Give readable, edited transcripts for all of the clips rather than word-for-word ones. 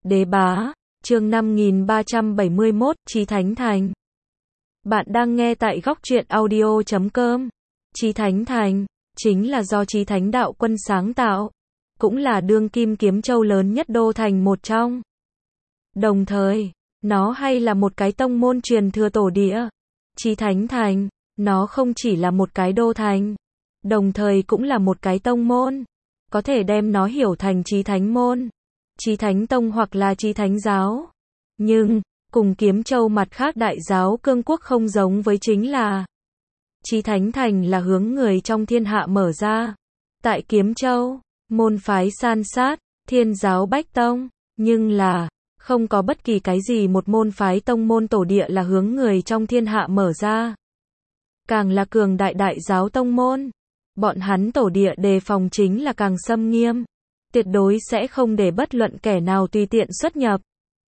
Đế bá, chương 5371, Chí Thánh Thành. Bạn đang nghe tại Góc Truyện Audio.com. Chí Thánh Thành, chính là do Chí Thánh Đạo Quân sáng tạo, cũng là đương kim kiếm châu lớn nhất đô thành một trong. Đồng thời, nó hay là một cái tông môn truyền thừa tổ địa. Chí Thánh Thành, nó không chỉ là một cái đô thành, đồng thời cũng là một cái tông môn. Có thể đem nó hiểu thành Chí Thánh Môn, Chí Thánh Tông hoặc là Chí Thánh Giáo. Nhưng, cùng Kiếm Châu mặt khác đại giáo cương quốc không giống với chính là Chí Thánh Thành là hướng người trong thiên hạ mở ra. Tại Kiếm Châu, môn phái san sát, thiên giáo bách tông, nhưng là không có bất kỳ cái gì một môn phái tông môn tổ địa là hướng người trong thiên hạ mở ra. Càng là cường đại đại giáo tông môn, bọn hắn tổ địa đề phòng chính là càng xâm nghiêm, tuyệt đối sẽ không để bất luận kẻ nào tùy tiện xuất nhập.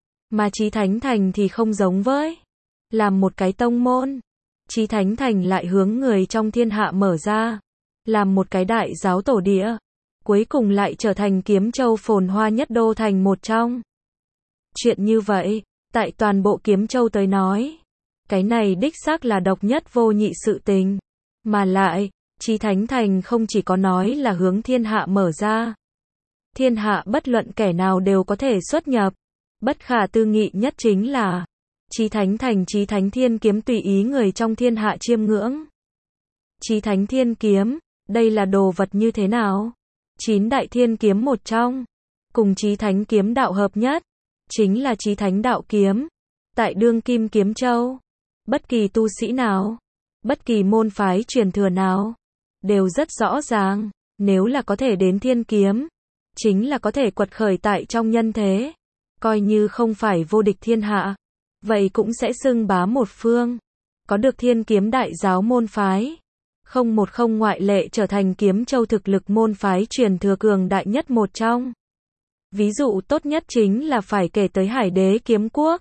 Mà Chí Thánh Thành thì không giống với, làm một cái tông môn, Chí Thánh Thành lại hướng người trong thiên hạ mở ra, làm một cái đại giáo tổ địa, cuối cùng lại trở thành Kiếm Châu phồn hoa nhất đô thành một trong. Chuyện như vậy, tại toàn bộ Kiếm Châu tới nói, cái này đích xác là độc nhất vô nhị sự tình, mà lại, Chí Thánh Thành không chỉ có nói là hướng thiên hạ mở ra. Thiên hạ bất luận kẻ nào đều có thể xuất nhập. Bất khả tư nghị nhất chính là Chí Thánh Thành Chí Thánh Thiên Kiếm tùy ý người trong thiên hạ chiêm ngưỡng. Chí Thánh Thiên Kiếm, đây là đồ vật như thế nào? 9 đại thiên kiếm một trong, cùng Chí Thánh Kiếm đạo hợp nhất, chính là Chí Thánh Đạo Kiếm. Tại đương kim Kiếm Châu, bất kỳ tu sĩ nào, bất kỳ môn phái truyền thừa nào, đều rất rõ ràng, nếu là có thể đến thiên kiếm, chính là có thể quật khởi tại trong nhân thế. Coi như không phải vô địch thiên hạ, vậy cũng sẽ xưng bá một phương. Có được thiên kiếm đại giáo môn phái, không một không ngoại lệ trở thành Kiếm Châu thực lực môn phái truyền thừa cường đại nhất một trong. Ví dụ tốt nhất chính là phải kể tới Hải Đế Kiếm Quốc.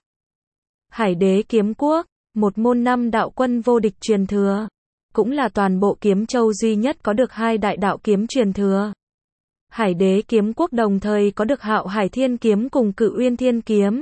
Hải Đế Kiếm Quốc, một môn 5 đạo quân vô địch truyền thừa, cũng là toàn bộ Kiếm Châu duy nhất có được 2 đại đạo kiếm truyền thừa. Hải Đế Kiếm Quốc đồng thời có được Hạo Hải Thiên Kiếm cùng Cự Uyên Thiên Kiếm.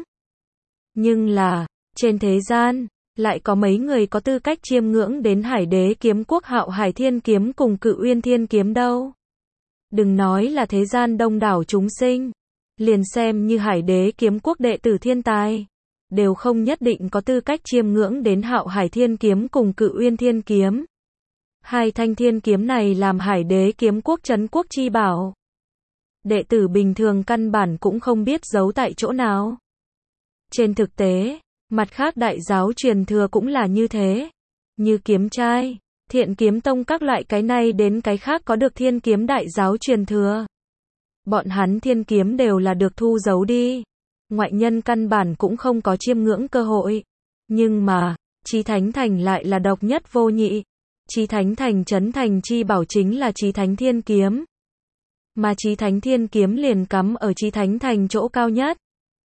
Nhưng là, trên thế gian, lại có mấy người có tư cách chiêm ngưỡng đến Hải Đế Kiếm Quốc Hạo Hải Thiên Kiếm cùng Cự Uyên Thiên Kiếm đâu. Đừng nói là thế gian đông đảo chúng sinh, liền xem như Hải Đế Kiếm Quốc đệ tử thiên tài, đều không nhất định có tư cách chiêm ngưỡng đến Hạo Hải Thiên Kiếm cùng Cự Uyên Thiên Kiếm. 2 thanh thiên kiếm này làm Hải Đế Kiếm Quốc trấn quốc chi bảo. Đệ tử bình thường căn bản cũng không biết giấu tại chỗ nào. Trên thực tế, mặt khác đại giáo truyền thừa cũng là như thế. Như Kiếm Trai, Thiện Kiếm Tông các loại cái này đến cái khác có được thiên kiếm đại giáo truyền thừa. Bọn hắn thiên kiếm đều là được thu giấu đi. Ngoại nhân căn bản cũng không có chiêm ngưỡng cơ hội. Nhưng mà, Chí Thánh Thành lại là độc nhất vô nhị. Chí Thánh Thành trấn thành chi bảo chính là Chí Thánh Thiên Kiếm. Mà Chí Thánh Thiên Kiếm liền cắm ở Chí Thánh Thành chỗ cao nhất,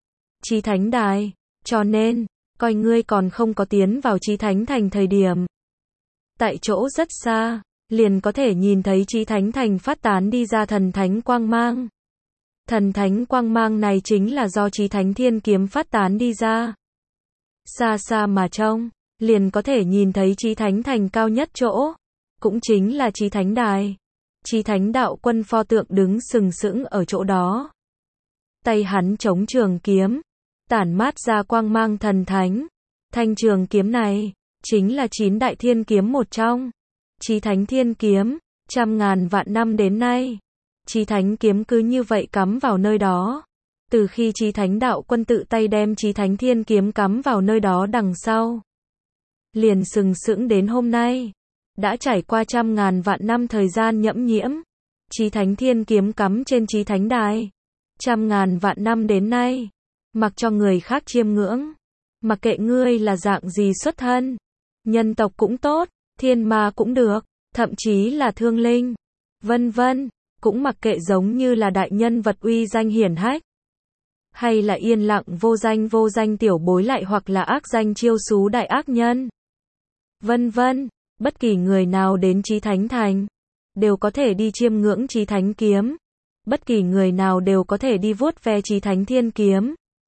Chí Thánh Đài. Cho nên, coi ngươi còn không có tiến vào Chí Thánh Thành thời điểm, tại chỗ rất xa, liền có thể nhìn thấy Chí Thánh Thành phát tán đi ra thần thánh quang mang. Thần thánh quang mang này chính là do Chí Thánh Thiên Kiếm phát tán đi ra. Xa xa mà trông, liền có thể nhìn thấy Chí Thánh Thành cao nhất chỗ, cũng chính là Chí Thánh Đài. Chí Thánh Đạo Quân pho tượng đứng sừng sững ở chỗ đó. Tay hắn chống trường kiếm, tản mát ra quang mang thần thánh. Thanh trường kiếm này, chính là 9 đại thiên kiếm một trong. Chí Thánh Thiên Kiếm, trăm ngàn vạn năm đến nay, Chí Thánh Kiếm cứ như vậy cắm vào nơi đó. Từ khi Chí Thánh Đạo Quân tự tay đem Chí Thánh Thiên Kiếm cắm vào nơi đó đằng sau, liền sừng sững đến hôm nay. Đã trải qua trăm ngàn vạn năm thời gian nhẫm nhiễm, Chí Thánh Thiên Kiếm cắm trên Chí Thánh Đài. Trăm ngàn vạn năm đến nay, mặc cho người khác chiêm ngưỡng, mặc kệ ngươi là dạng gì xuất thân, nhân tộc cũng tốt, thiên ma cũng được, thậm chí là thương linh, vân vân, cũng mặc kệ giống như là đại nhân vật uy danh hiển hách, hay là yên lặng vô danh tiểu bối lại hoặc là ác danh chiêu xú đại ác nhân, vân vân. Bất kỳ người nào đến Chí Thánh Thành, đều có thể đi chiêm ngưỡng Chí Thánh Kiếm. Bất kỳ người nào đều có thể đi vuốt ve Chí Thánh Thiên Kiếm.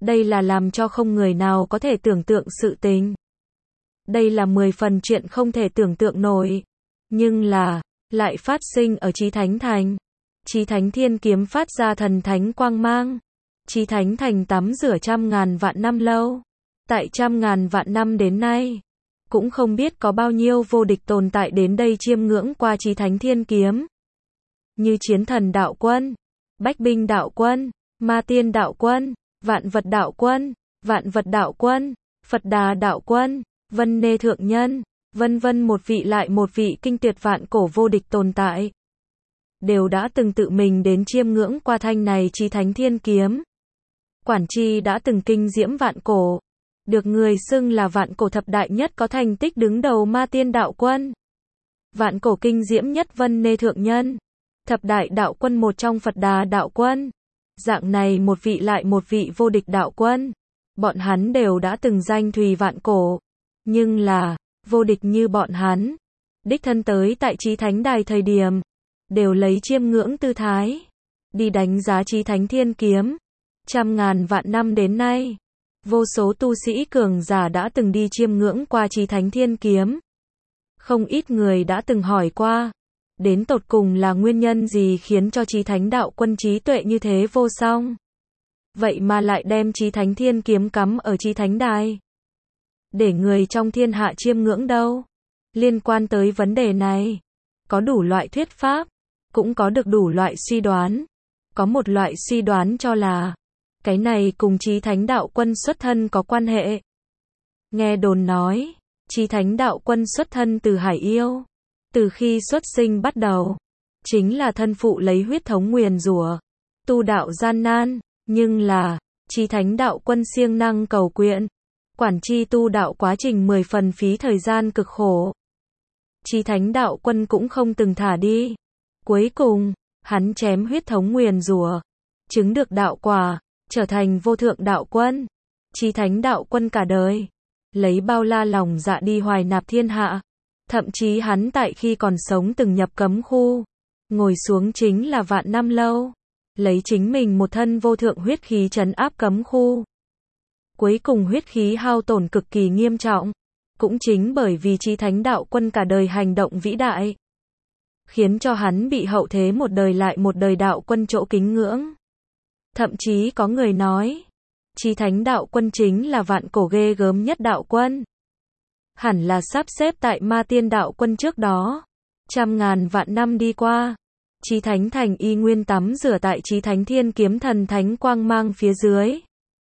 Đây là làm cho không người nào có thể tưởng tượng sự tình. Đây là 10 phần chuyện không thể tưởng tượng nổi. Nhưng là, lại phát sinh ở Chí Thánh Thành. Chí Thánh Thiên Kiếm phát ra thần thánh quang mang. Chí Thánh Thành tắm rửa trăm ngàn vạn năm lâu. Tại trăm ngàn vạn năm đến nay, cũng không biết có bao nhiêu vô địch tồn tại đến đây chiêm ngưỡng qua Chí Thánh Thiên Kiếm. Như Chiến Thần Đạo Quân, Bách Binh Đạo Quân, Ma Tiên Đạo Quân, Vạn Vật Đạo Quân, Vạn Vật Đạo Quân, Phật Đà Đạo Quân, Vân Nê Thượng Nhân, vân vân, một vị lại một vị kinh tuyệt vạn cổ vô địch tồn tại, đều đã từng tự mình đến chiêm ngưỡng qua thanh này Chí Thánh Thiên Kiếm. Quản Chi đã từng kinh diễm vạn cổ, được người xưng là vạn cổ thập đại nhất có thành tích đứng đầu Ma Tiên Đạo Quân, vạn cổ kinh diễm nhất Vân Nê Thượng Nhân, thập đại đạo quân một trong Phật Đà Đạo Quân. Dạng này một vị lại một vị vô địch đạo quân, bọn hắn đều đã từng danh thùy vạn cổ, nhưng là, vô địch như bọn hắn, đích thân tới tại Chí Thánh Đài thời điểm, đều lấy chiêm ngưỡng tư thái, đi đánh giá Chí Thánh Thiên Kiếm. Trăm ngàn vạn năm đến nay, vô số tu sĩ cường giả đã từng đi chiêm ngưỡng qua Chí Thánh Thiên Kiếm. Không ít người đã từng hỏi qua, đến tột cùng là nguyên nhân gì khiến cho Chí Thánh Đạo Quân trí tuệ như thế vô song, vậy mà lại đem Chí Thánh Thiên Kiếm cắm ở Chí Thánh Đài, để người trong thiên hạ chiêm ngưỡng đâu? Liên quan tới vấn đề này, có đủ loại thuyết pháp, cũng có được đủ loại suy đoán. Có một loại suy đoán cho là, cái này cùng Chí Thánh Đạo Quân xuất thân có quan hệ. Nghe đồn nói, Chí Thánh Đạo Quân xuất thân từ Hải Yêu. Từ khi xuất sinh bắt đầu, chính là thân phụ lấy huyết thống nguyền rủa, tu đạo gian nan, nhưng là, Chí Thánh Đạo Quân siêng năng cầu nguyện, Quản Chi tu đạo quá trình 10 phần phí thời gian cực khổ. Chí Thánh Đạo Quân cũng không từng thả đi. Cuối cùng, hắn chém huyết thống nguyền rủa, chứng được đạo quả, trở thành vô thượng đạo quân. Chí Thánh Đạo Quân cả đời, lấy bao la lòng dạ đi hoài nạp thiên hạ. Thậm chí hắn tại khi còn sống từng nhập cấm khu, ngồi xuống chính là vạn năm lâu, lấy chính mình một thân vô thượng huyết khí trấn áp cấm khu. Cuối cùng huyết khí hao tổn cực kỳ nghiêm trọng, cũng chính bởi vì Chí Thánh Đạo Quân cả đời hành động vĩ đại, khiến cho hắn bị hậu thế một đời lại một đời đạo quân chỗ kính ngưỡng. Thậm chí có người nói, Chí Thánh Đạo Quân chính là vạn cổ ghê gớm nhất đạo quân. Hẳn là sắp xếp tại Ma Tiên Đạo Quân trước đó. Trăm ngàn vạn năm đi qua, Chí Thánh Thành y nguyên tắm rửa tại Chí Thánh Thiên Kiếm thần thánh quang mang phía dưới.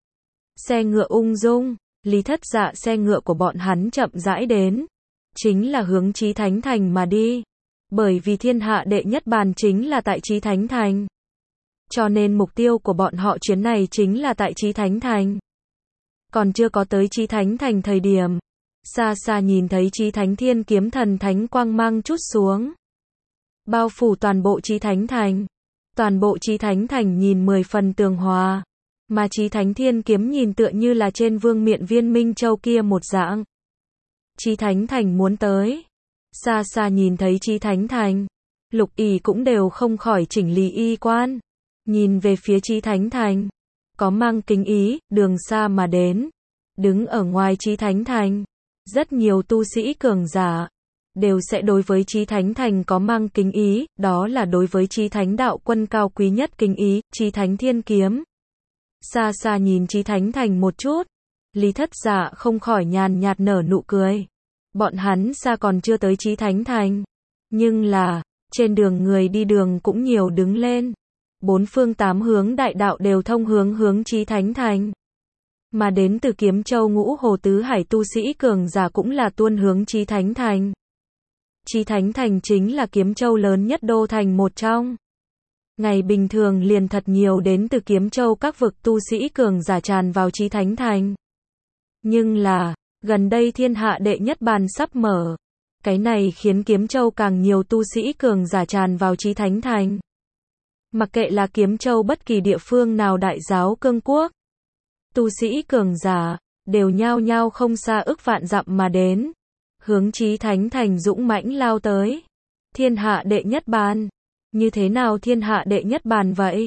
Xe ngựa ung dung, Lý Thất Dạ xe ngựa của bọn hắn chậm rãi đến, chính là hướng Chí Thánh Thành mà đi. Bởi vì thiên hạ đệ nhất bàn chính là tại Chí Thánh Thành, cho nên mục tiêu của bọn họ chuyến này chính là tại Chí Thánh Thành. Còn chưa có tới Chí Thánh Thành thời điểm, xa xa nhìn thấy Chí Thánh Thiên Kiếm thần thánh quang mang trút xuống, bao phủ toàn bộ Chí Thánh Thành. Toàn bộ Chí Thánh Thành nhìn 10 phần tường hòa, mà Chí Thánh Thiên Kiếm nhìn tựa như là trên vương miện viên Minh Châu kia một dạng. Chí Thánh Thành muốn tới, xa xa nhìn thấy Chí Thánh Thành, Lục Ỷ cũng đều không khỏi chỉnh lý y quan, nhìn về phía Chí Thánh Thành, có mang kính ý, đường xa mà đến, đứng ở ngoài Chí Thánh Thành. Rất nhiều tu sĩ cường giả đều sẽ đối với Chí Thánh Thành có mang kính ý, đó là đối với Chí Thánh Đạo Quân cao quý nhất kính ý, Chí Thánh Thiên Kiếm. Xa xa nhìn Chí Thánh Thành một chút, Lý Thất Dạ không khỏi nhàn nhạt nở nụ cười. Bọn hắn xa còn chưa tới Chí Thánh Thành, nhưng là, trên đường người đi đường cũng nhiều đứng lên. Bốn phương tám hướng đại đạo đều thông hướng Chí Thánh Thành. Mà đến từ Kiếm Châu Ngũ Hồ Tứ Hải tu sĩ cường giả cũng là tuôn hướng Chí Thánh Thành. Chí Thánh Thành chính là Kiếm Châu lớn nhất đô thành một trong. Ngày bình thường liền thật nhiều đến từ Kiếm Châu các vực tu sĩ cường giả tràn vào Chí Thánh Thành. Nhưng là, gần đây thiên hạ đệ nhất bàn sắp mở. Cái này khiến Kiếm Châu càng nhiều tu sĩ cường giả tràn vào Chí Thánh Thành. Mặc kệ là Kiếm Châu bất kỳ địa phương nào đại giáo cương quốc, tu sĩ cường giả đều nhao nhao không xa ức vạn dặm mà đến, hướng Chí Thánh Thành dũng mãnh lao tới. Thiên hạ đệ nhất bàn, như thế nào thiên hạ đệ nhất bàn vậy?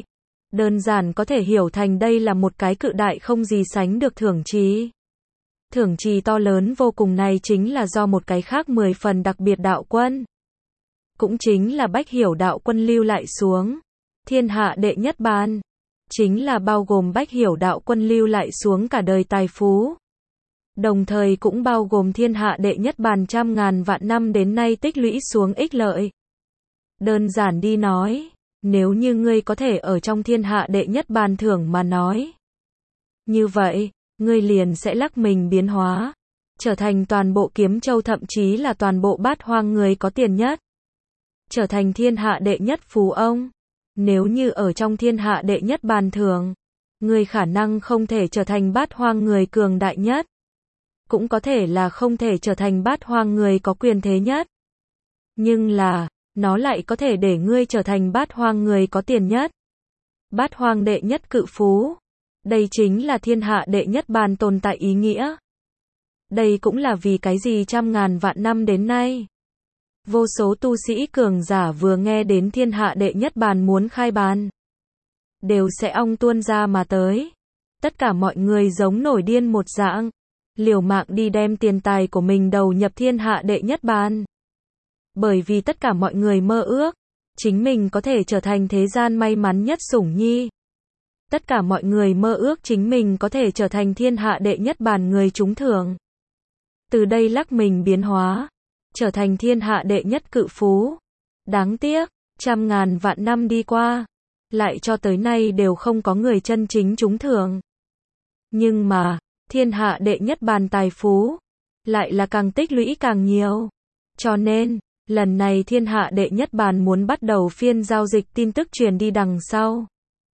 Đơn giản có thể hiểu thành đây là một cái cự đại không gì sánh được thưởng trì. Thưởng trì to lớn vô cùng này chính là do một cái khác 10 phần đặc biệt đạo quân. Cũng chính là Bách Hiểu đạo quân lưu lại xuống. Thiên hạ đệ nhất bàn. Chính là bao gồm Bách Hiểu đạo quân lưu lại xuống cả đời tài phú. Đồng thời cũng bao gồm thiên hạ đệ nhất bàn trăm ngàn vạn năm đến nay tích lũy xuống ích lợi. Đơn giản đi nói, nếu như ngươi có thể ở trong thiên hạ đệ nhất bàn thưởng mà nói. Như vậy, ngươi liền sẽ lắc mình biến hóa, trở thành toàn bộ Kiếm Châu thậm chí là toàn bộ Bát Hoang người có tiền nhất. Trở thành thiên hạ đệ nhất phú ông. Nếu như ở trong thiên hạ đệ nhất bàn thưởng, ngươi khả năng không thể trở thành Bát Hoang người cường đại nhất. Cũng có thể là không thể trở thành Bát Hoang người có quyền thế nhất. Nhưng là, nó lại có thể để ngươi trở thành Bát Hoang người có tiền nhất. Bát Hoang đệ nhất cự phú. Đây chính là thiên hạ đệ nhất bàn tồn tại ý nghĩa. Đây cũng là vì cái gì trăm ngàn vạn năm đến nay. Vô số tu sĩ cường giả vừa nghe đến thiên hạ đệ nhất bàn muốn khai bàn. Đều sẽ ong tuôn ra mà tới. Tất cả mọi người giống nổi điên một dạng. Liều mạng đi đem tiền tài của mình đầu nhập thiên hạ đệ nhất bàn. Bởi vì tất cả mọi người mơ ước. Chính mình có thể trở thành thế gian may mắn nhất sủng nhi. Tất cả mọi người mơ ước chính mình có thể trở thành thiên hạ đệ nhất bàn người trúng thưởng. Từ đây lắc mình biến hóa. Trở thành thiên hạ đệ nhất cự phú. Đáng tiếc, trăm ngàn vạn năm đi qua. Lại cho tới nay đều không có người chân chính trúng thưởng. Nhưng mà, thiên hạ đệ nhất bàn tài phú. Lại là càng tích lũy càng nhiều. Cho nên, lần này thiên hạ đệ nhất bàn muốn bắt đầu phiên giao dịch tin tức truyền đi đằng sau.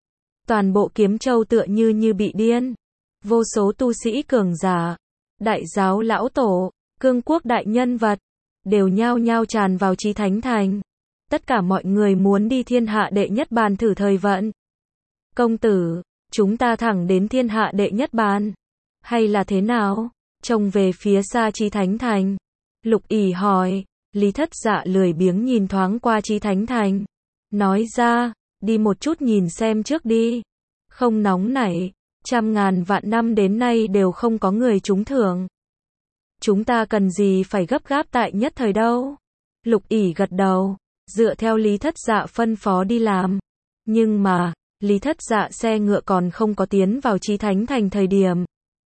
Toàn bộ Kiếm Châu tựa như bị điên. Vô số tu sĩ cường giả, đại giáo lão tổ, cương quốc đại nhân vật, đều nhao nhao tràn vào Chí Thánh Thành. Tất cả mọi người muốn đi thiên hạ đệ nhất bàn thử thời vận. Công tử, chúng ta thẳng đến thiên hạ đệ nhất bàn. Hay là thế nào? Trông về phía xa Chí Thánh Thành. Lục ỷ hỏi, Lý Thất Dạ lười biếng nhìn thoáng qua Chí Thánh Thành. Nói ra, đi một chút nhìn xem trước đi. Không nóng nảy, trăm ngàn vạn năm đến nay đều không có người trúng thưởng. Chúng ta cần gì phải gấp gáp tại nhất thời đâu. Lục ỷ gật đầu, dựa theo Lý Thất Dạ phân phó đi làm. Nhưng mà, Lý Thất Dạ xe ngựa còn không có tiến vào Chí Thánh Thành thời điểm.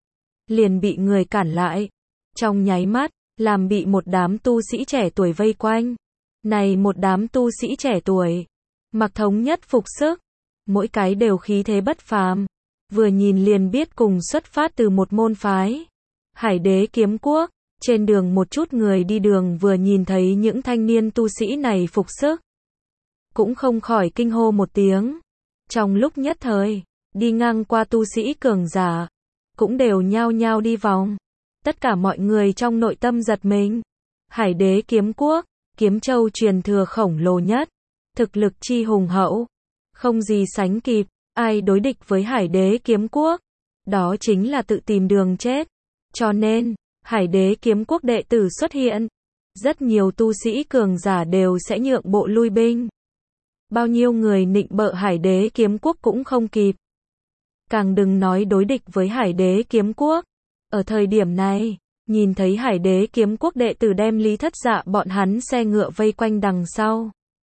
Liền bị người cản lại. Trong nháy mắt, làm bị một đám tu sĩ trẻ tuổi vây quanh. Này một đám tu sĩ trẻ tuổi, mặc thống nhất phục sức. Mỗi cái đều khí thế bất phàm. Vừa nhìn liền biết cùng xuất phát từ một môn phái. Hải Đế Kiếm Quốc. Trên đường một chút người đi đường vừa nhìn thấy những thanh niên tu sĩ này phục sức. Cũng không khỏi kinh hô một tiếng. Trong lúc nhất thời, đi ngang qua tu sĩ cường giả. Cũng đều nhao nhao đi vòng. Tất cả mọi người trong nội tâm giật mình. Hải Đế Kiếm Quốc, Kiếm Châu truyền thừa khổng lồ nhất. Thực lực chi hùng hậu. Không gì sánh kịp, ai đối địch với Hải Đế Kiếm Quốc. Đó chính là tự tìm đường chết. Cho nên, Hải Đế Kiếm Quốc đệ tử xuất hiện. Rất nhiều tu sĩ cường giả đều sẽ nhượng bộ lui binh. Bao nhiêu người nịnh bợ Hải Đế Kiếm Quốc cũng không kịp. Càng đừng nói đối địch với Hải Đế Kiếm Quốc. Ở thời điểm này, nhìn thấy Hải Đế Kiếm Quốc đệ tử đem Lý Thất Dạ bọn hắn xe ngựa vây quanh đằng sau.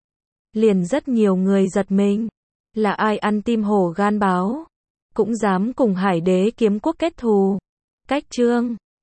Liền rất nhiều người giật mình. Là ai ăn tim hổ gan báo. Cũng dám cùng Hải Đế Kiếm Quốc kết thù. Cách chương